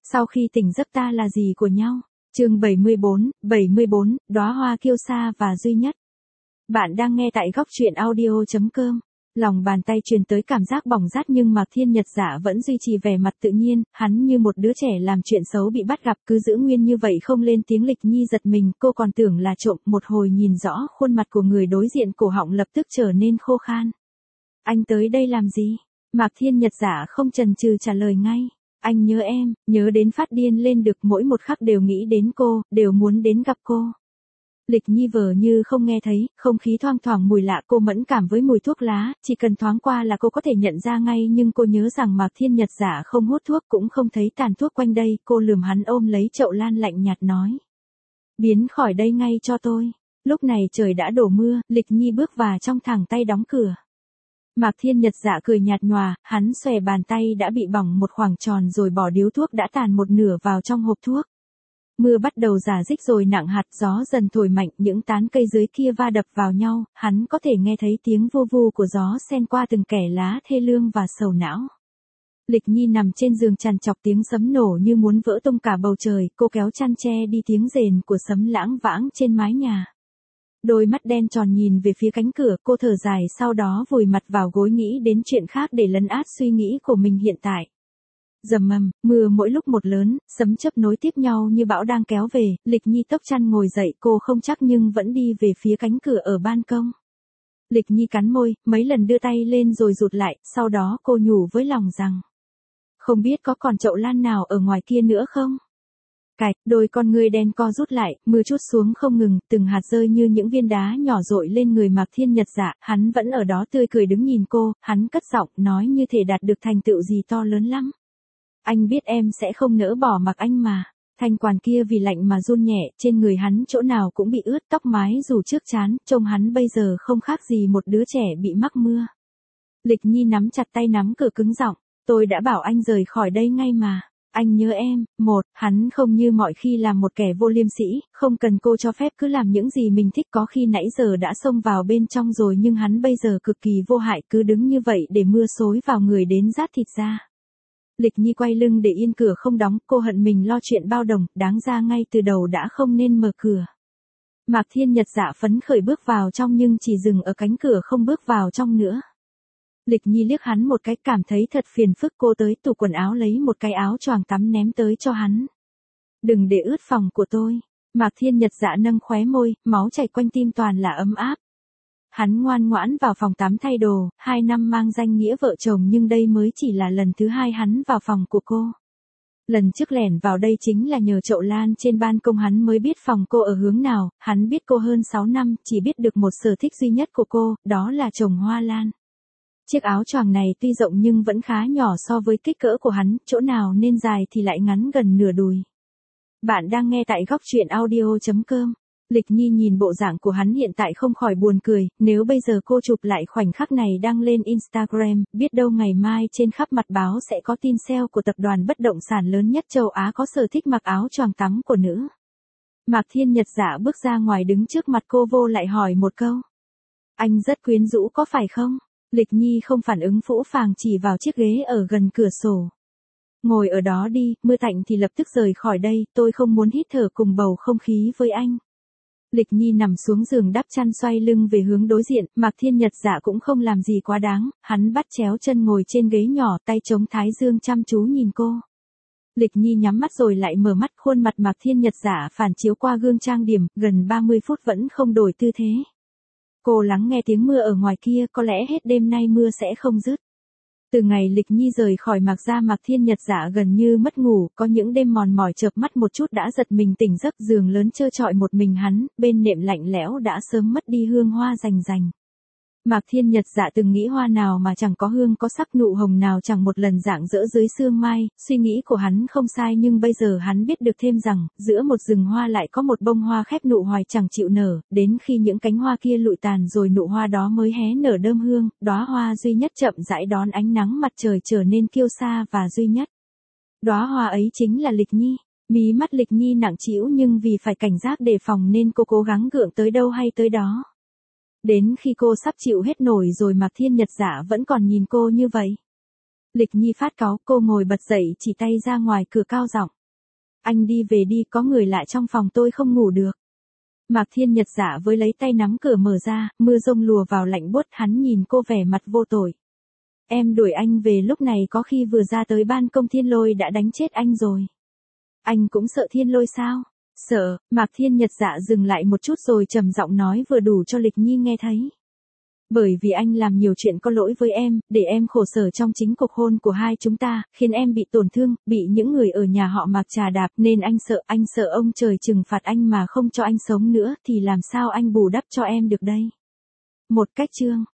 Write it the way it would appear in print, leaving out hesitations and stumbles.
Sau khi tỉnh giấc ta là gì của nhau? Chương 74, đóa hoa kiêu sa và duy nhất. Bạn đang nghe tại góc truyện audio.com. Lòng bàn tay truyền tới cảm giác bỏng rát nhưng Mạc Thiên Nhật Dạ vẫn duy trì vẻ mặt tự nhiên, hắn như một đứa trẻ làm chuyện xấu bị bắt gặp cứ giữ nguyên như vậy không lên tiếng. Lịch Nhi giật mình, cô còn tưởng là trộm, một hồi nhìn rõ khuôn mặt của người đối diện cổ họng lập tức trở nên khô khan. Anh tới đây làm gì? Mạc Thiên Nhật Dạ không chần chừ trả lời ngay. Anh nhớ em, nhớ đến phát điên lên được, mỗi một khắc đều nghĩ đến cô, đều muốn đến gặp cô. Lịch Nhi vờ như không nghe thấy, không khí thoang thoảng mùi lạ, cô mẫn cảm với mùi thuốc lá, chỉ cần thoáng qua là cô có thể nhận ra ngay, nhưng cô nhớ rằng Mạc Thiên Nhật Dạ không hút thuốc cũng không thấy tàn thuốc quanh đây. Cô lườm hắn, ôm lấy chậu lan lạnh nhạt nói. Biến khỏi đây ngay cho tôi. Lúc này trời đã đổ mưa, Lịch Nhi bước vào trong, thẳng tay đóng cửa. Mạc Thiên Nhật Dạ cười nhạt nhòa, hắn xòe bàn tay đã bị bỏng một khoảng tròn rồi bỏ điếu thuốc đã tàn một nửa vào trong hộp thuốc. Mưa bắt đầu rả rích rồi nặng hạt, gió dần thổi mạnh, những tán cây dưới kia va đập vào nhau, hắn có thể nghe thấy tiếng vu vu của gió xen qua từng kẽ lá thê lương và sầu não. Lịch Nhi nằm trên giường trằn trọc, tiếng sấm nổ như muốn vỡ tung cả bầu trời, cô kéo chăn che đi tiếng rền của sấm lãng vãng trên mái nhà. Đôi mắt đen tròn nhìn về phía cánh cửa, cô thở dài, sau đó vùi mặt vào gối nghĩ đến chuyện khác để lấn át suy nghĩ của mình hiện tại. Rầm rầm, mưa mỗi lúc một lớn, sấm chớp nối tiếp nhau như bão đang kéo về. Lịch Nhi tốc chăn ngồi dậy, cô không chắc nhưng vẫn đi về phía cánh cửa ở ban công. Lịch Nhi cắn môi, mấy lần đưa tay lên rồi rụt lại, sau đó cô nhủ với lòng rằng. Không biết có còn chậu lan nào ở ngoài kia nữa không? Cạch, đôi con ngươi đen co rút lại, mưa trút xuống không ngừng, từng hạt rơi như những viên đá nhỏ dội lên người Mạc Thiên Nhật Dạ, hắn vẫn ở đó tươi cười đứng nhìn cô, hắn cất giọng nói như thể đạt được thành tựu gì to lớn lắm. Anh biết em sẽ không nỡ bỏ mặc anh mà. Thanh quản kia vì lạnh mà run nhẹ, trên người hắn chỗ nào cũng bị ướt, tóc mái rủ trước trán, trông hắn bây giờ không khác gì một đứa trẻ bị mắc mưa. Lịch Nhi nắm chặt tay nắm cửa cứng giọng, tôi đã bảo anh rời khỏi đây ngay mà. Anh nhớ em. Hắn không như mọi khi làm một kẻ vô liêm sỉ, không cần cô cho phép cứ làm những gì mình thích, có khi nãy giờ đã xông vào bên trong rồi nhưng hắn bây giờ cực kỳ vô hại, cứ đứng như vậy để mưa xối vào người đến rát thịt ra. Lịch Nhi quay lưng để yên cửa không đóng, cô hận mình lo chuyện bao đồng, đáng ra ngay từ đầu đã không nên mở cửa. Mạc Thiên Nhật Dạ phấn khởi bước vào trong nhưng chỉ dừng ở cánh cửa không bước vào trong nữa. Lịch Nhi liếc hắn một cái, cảm thấy thật phiền phức, cô tới tủ quần áo lấy một cái áo choàng tắm ném tới cho hắn. Đừng để ướt phòng của tôi. Mạc Thiên Nhật Dạ nâng khóe môi, máu chảy quanh tim toàn là ấm áp. Hắn ngoan ngoãn vào phòng tắm thay đồ, 2 năm mang danh nghĩa vợ chồng nhưng đây mới chỉ là lần thứ 2 hắn vào phòng của cô. Lần trước lẻn vào đây chính là nhờ chậu lan trên ban công, hắn mới biết phòng cô ở hướng nào. Hắn biết cô hơn 6 năm, chỉ biết được một sở thích duy nhất của cô, đó là trồng hoa lan. Chiếc áo choàng này tuy rộng nhưng vẫn khá nhỏ so với kích cỡ của hắn, chỗ nào nên dài thì lại ngắn gần nửa đùi. Bạn đang nghe tại góc truyện audio.com. Lịch Nhi nhìn bộ dạng của hắn hiện tại không khỏi buồn cười, nếu bây giờ cô chụp lại khoảnh khắc này đăng lên Instagram, biết đâu ngày mai trên khắp mặt báo sẽ có tin sale của tập đoàn bất động sản lớn nhất châu Á có sở thích mặc áo choàng tắm của nữ. Mạc Thiên Nhật Dạ bước ra ngoài đứng trước mặt cô, vô lại hỏi một câu. Anh rất quyến rũ có phải không? Lịch Nhi không phản ứng, phũ phàng chỉ vào chiếc ghế ở gần cửa sổ. Ngồi ở đó đi, mưa tạnh thì lập tức rời khỏi đây, tôi không muốn hít thở cùng bầu không khí với anh. Lịch Nhi nằm xuống giường đắp chăn xoay lưng về hướng đối diện, Mạc Thiên Nhật Dạ cũng không làm gì quá đáng, hắn bắt chéo chân ngồi trên ghế nhỏ, tay chống thái dương chăm chú nhìn cô. Lịch Nhi nhắm mắt rồi lại mở mắt, khuôn mặt Mạc Thiên Nhật Dạ phản chiếu qua gương trang điểm, gần 30 phút vẫn không đổi tư thế. Cô lắng nghe tiếng mưa ở ngoài kia, có lẽ hết đêm nay mưa sẽ không dứt. Từ ngày Lịch Nhi rời khỏi Mạc gia, Mạc Thiên Nhật Dạ gần như mất ngủ, có những đêm mòn mỏi chợp mắt một chút đã giật mình tỉnh giấc, giường lớn trơ trọi một mình hắn, bên nệm lạnh lẽo đã sớm mất đi hương hoa rành rành. Mạc Thiên Nhật Dạ từng nghĩ hoa nào mà chẳng có hương, có sắc, nụ hồng nào chẳng một lần rạng rỡ dưới sương mai, suy nghĩ của hắn không sai nhưng bây giờ hắn biết được thêm rằng, giữa một rừng hoa lại có một bông hoa khép nụ hoài chẳng chịu nở, đến khi những cánh hoa kia lụi tàn rồi nụ hoa đó mới hé nở đơm hương, đóa hoa duy nhất chậm rãi đón ánh nắng mặt trời trở nên kiêu sa và duy nhất. Đóa hoa ấy chính là Lịch Nhi. Mí mắt Lịch Nhi nặng trĩu nhưng vì phải cảnh giác đề phòng nên cô cố gắng gượng tới đâu hay tới đó. Đến khi cô sắp chịu hết nổi rồi Mạc Thiên Nhật Dạ vẫn còn nhìn cô như vậy. Lịch Nhi phát cáu, cô ngồi bật dậy chỉ tay ra ngoài cửa cao giọng. Anh đi về đi, có người lạ trong phòng tôi không ngủ được. Mạc Thiên Nhật giả với lấy tay nắm cửa mở ra, mưa rông lùa vào lạnh buốt, hắn nhìn cô vẻ mặt vô tội. Em đuổi anh về lúc này có khi vừa ra tới ban công Thiên Lôi đã đánh chết anh rồi. Anh cũng sợ Thiên Lôi sao? Sợ. Mạc Thiên Nhật dạ dừng lại một chút rồi trầm giọng nói vừa đủ cho Lịch Nhi nghe thấy. Bởi vì anh làm nhiều chuyện có lỗi với em, để em khổ sở trong chính cuộc hôn của hai chúng ta, khiến em bị tổn thương, bị những người ở nhà họ Mạc trà đạp, nên anh sợ ông trời trừng phạt anh mà không cho anh sống nữa, thì làm sao anh bù đắp cho em được đây? Một cách chương